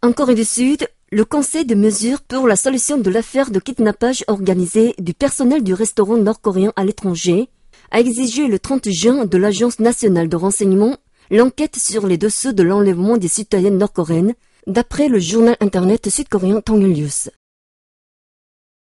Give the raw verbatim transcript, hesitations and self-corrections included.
En Corée du Sud, le Conseil de mesures pour la solution de l'affaire de kidnappage organisé du personnel du restaurant nord-coréen à l'étranger a exigé le trente juin de l'Agence nationale de renseignement l'enquête sur les dessous de l'enlèvement des citoyennes nord-coréennes, d'après le journal internet sud-coréen Dongyul News.